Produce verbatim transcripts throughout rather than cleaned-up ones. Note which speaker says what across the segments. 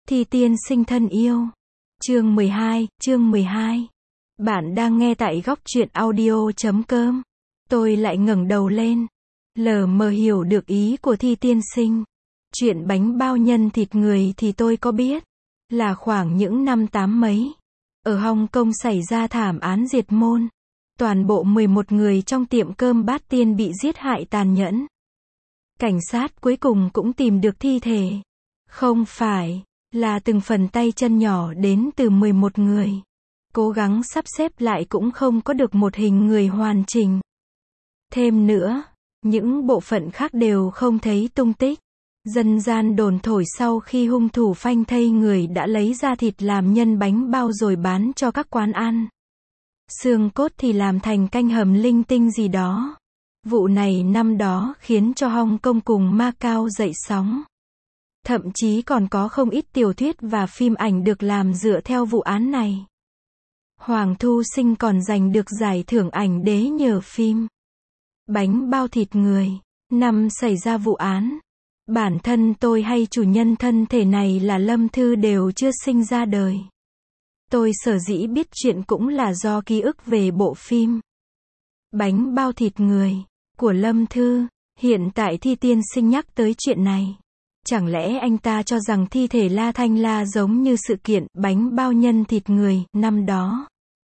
Speaker 1: Thi tiên sinh thân yêu. Chương mười hai, chương mười hai. Bạn đang nghe tại góc truyện audio chấm com. Tôi lại ngẩng đầu lên, lờ mờ hiểu được ý của Thi tiên sinh. Chuyện bánh bao nhân thịt người thì tôi có biết, là khoảng những năm tám mấy, ở Hồng Kông xảy ra thảm án diệt môn. Toàn bộ mười một người trong tiệm cơm Bát Tiên bị giết hại tàn nhẫn. Cảnh sát cuối cùng cũng tìm được thi thể. Không phải là từng phần tay chân nhỏ đến từ mười một người. Cố gắng sắp xếp lại cũng không có được một hình người hoàn chỉnh. Thêm nữa, những bộ phận khác đều không thấy tung tích. Dân gian đồn thổi sau khi hung thủ phanh thây người đã lấy ra thịt làm nhân bánh bao rồi bán cho các quán ăn. Xương cốt thì làm thành canh hầm linh tinh gì đó. Vụ này năm đó khiến cho Hồng Kông cùng Macau dậy sóng. Thậm chí còn có không ít tiểu thuyết và phim ảnh được làm dựa theo vụ án này. Hoàng Thu Sinh còn giành được giải thưởng ảnh đế nhờ phim Bánh bao thịt người. Năm xảy ra vụ án, bản thân tôi hay chủ nhân thân thể này là Lâm Thư đều chưa sinh ra đời. Tôi sở dĩ biết chuyện cũng là do ký ức về bộ phim Bánh bao thịt người của Lâm Thư. Hiện tại Thi tiên sinh nhắc tới chuyện này, chẳng lẽ anh ta cho rằng thi thể La Thanh La giống như sự kiện bánh bao nhân thịt người năm đó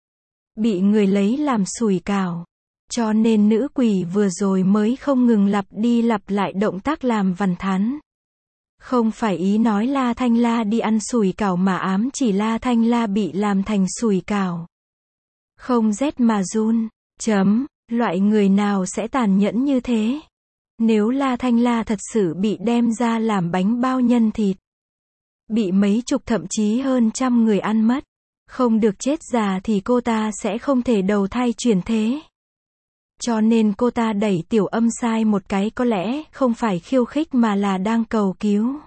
Speaker 1: bị người lấy làm sủi cảo, cho nên nữ quỷ vừa rồi mới không ngừng lặp đi lặp lại động tác làm vằn thắn. Không phải ý nói La Thanh La đi ăn sủi cảo mà ám chỉ La Thanh La bị làm thành sủi cảo. Không rét mà run. Chấm. Loại người nào sẽ tàn nhẫn như thế? Nếu La Thanh La thật sự bị đem ra làm bánh bao nhân thịt, bị mấy chục thậm chí hơn trăm người ăn mất, không được chết già thì cô ta sẽ không thể đầu thai chuyển thế. Cho nên cô ta đẩy Tiểu Âm sai một cái có lẽ không phải khiêu khích mà là đang cầu cứu.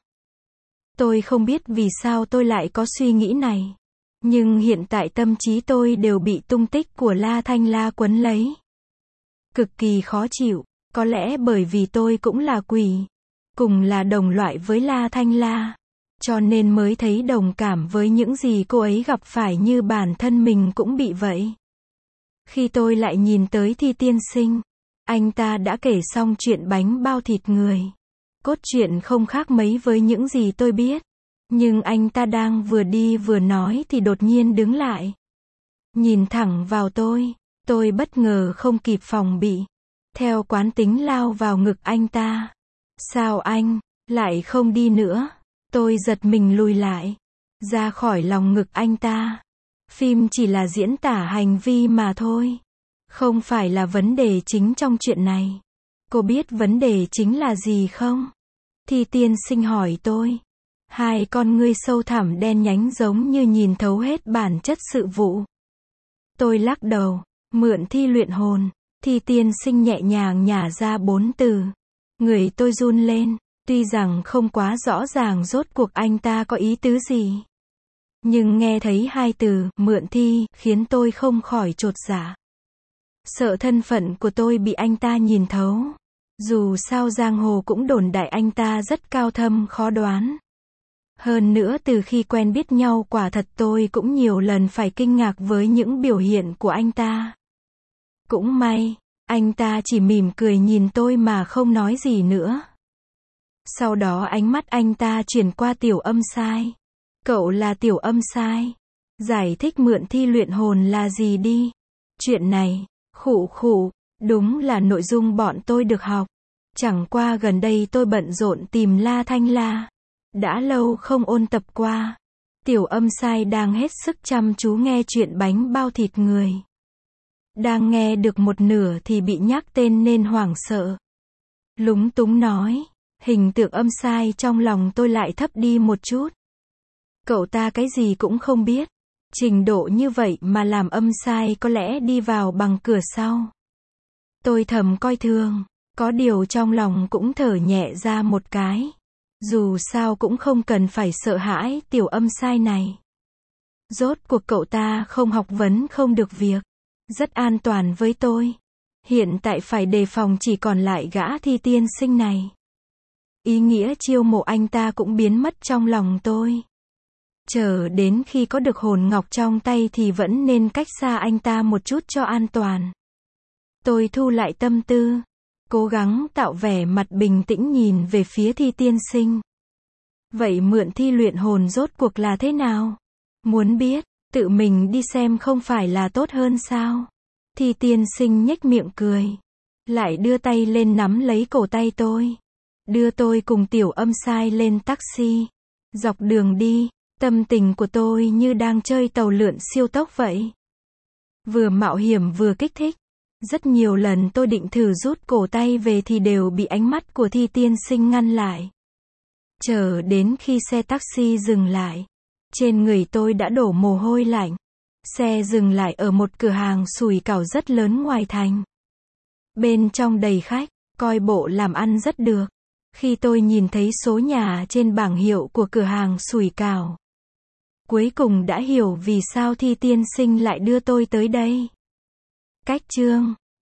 Speaker 1: Tôi không biết vì sao tôi lại có suy nghĩ này. Nhưng hiện tại tâm trí tôi đều bị tung tích của La Thanh La quấn lấy. Cực kỳ khó chịu. Có lẽ bởi vì tôi cũng là quỷ, cùng là đồng loại với La Thanh La, cho nên mới thấy đồng cảm với những gì cô ấy gặp phải như bản thân mình cũng bị vậy. Khi tôi lại nhìn tới Thi tiên sinh, anh ta đã kể xong chuyện bánh bao thịt người. Cốt truyện không khác mấy với những gì tôi biết. Nhưng anh ta đang vừa đi vừa nói thì đột nhiên đứng lại. Nhìn thẳng vào tôi, tôi bất ngờ không kịp phòng bị. Theo quán tính lao vào ngực anh ta. Sao anh lại không đi nữa? Tôi giật mình lùi lại, ra khỏi lòng ngực anh ta. Phim chỉ là diễn tả hành vi mà thôi, không phải là vấn đề chính trong chuyện này. Cô biết vấn đề chính là gì không? Thi tiên sinh hỏi tôi. Hai con ngươi sâu thẳm đen nhánh giống như nhìn thấu hết bản chất sự vụ. Tôi lắc đầu, mượn thi luyện hồn. Thi tiên sinh nhẹ nhàng nhả ra bốn từ. Người tôi run lên, tuy rằng không quá rõ ràng rốt cuộc anh ta có ý tứ gì. Nhưng nghe thấy hai từ, mượn thi, khiến tôi không khỏi chột dạ. Sợ thân phận của tôi bị anh ta nhìn thấu. Dù sao giang hồ cũng đồn đại anh ta rất cao thâm khó đoán. Hơn nữa từ khi quen biết nhau quả thật tôi cũng nhiều lần phải kinh ngạc với những biểu hiện của anh ta. Cũng may, anh ta chỉ mỉm cười nhìn tôi mà không nói gì nữa. Sau đó ánh mắt anh ta chuyển qua Tiểu Âm sai. Cậu là Tiểu Âm sai. Giải thích mượn thi luyện hồn là gì đi. Chuyện này, khụ khụ, đúng là nội dung bọn tôi được học. Chẳng qua gần đây tôi bận rộn tìm La Thanh La. Đã lâu không ôn tập qua. Tiểu Âm sai đang hết sức chăm chú nghe chuyện bánh bao thịt người. Đang nghe được một nửa thì bị nhắc tên nên hoảng sợ. Lúng túng nói, hình tượng Âm sai trong lòng tôi lại thấp đi một chút. Cậu ta cái gì cũng không biết. Trình độ như vậy mà làm Âm sai có lẽ đi vào bằng cửa sau. Tôi thầm coi thường, có điều trong lòng cũng thở nhẹ ra một cái. Dù sao cũng không cần phải sợ hãi Tiểu Âm sai này. Rốt cuộc cậu ta không học vấn không được việc. Rất an toàn với tôi. Hiện tại phải đề phòng chỉ còn lại gã Thi tiên sinh này. Ý nghĩa chiêu mộ anh ta cũng biến mất trong lòng tôi. Chờ đến khi có được hồn ngọc trong tay thì vẫn nên cách xa anh ta một chút cho an toàn. Tôi thu lại tâm tư, cố gắng tạo vẻ mặt bình tĩnh nhìn về phía Thi tiên sinh. Vậy mượn thi luyện hồn rốt cuộc là thế nào? Muốn biết, tự mình đi xem không phải là tốt hơn sao? Thi tiên sinh nhếch miệng cười, lại đưa tay lên nắm lấy cổ tay tôi, đưa tôi cùng Tiểu Âm Sai lên taxi. Dọc đường đi, tâm tình của tôi như đang chơi tàu lượn siêu tốc vậy. Vừa mạo hiểm vừa kích thích. Rất nhiều lần tôi định thử rút cổ tay về thì đều bị ánh mắt của Thi tiên sinh ngăn lại. Chờ đến khi xe taxi dừng lại, trên người tôi đã đổ mồ hôi lạnh. Xe dừng lại ở một cửa hàng sủi cảo rất lớn ngoài thành. Bên trong đầy khách, coi bộ làm ăn rất được. Khi tôi nhìn thấy số nhà trên bảng hiệu của cửa hàng sủi cảo, cuối cùng đã hiểu vì sao Thi tiên sinh lại đưa tôi tới đây. Cách chương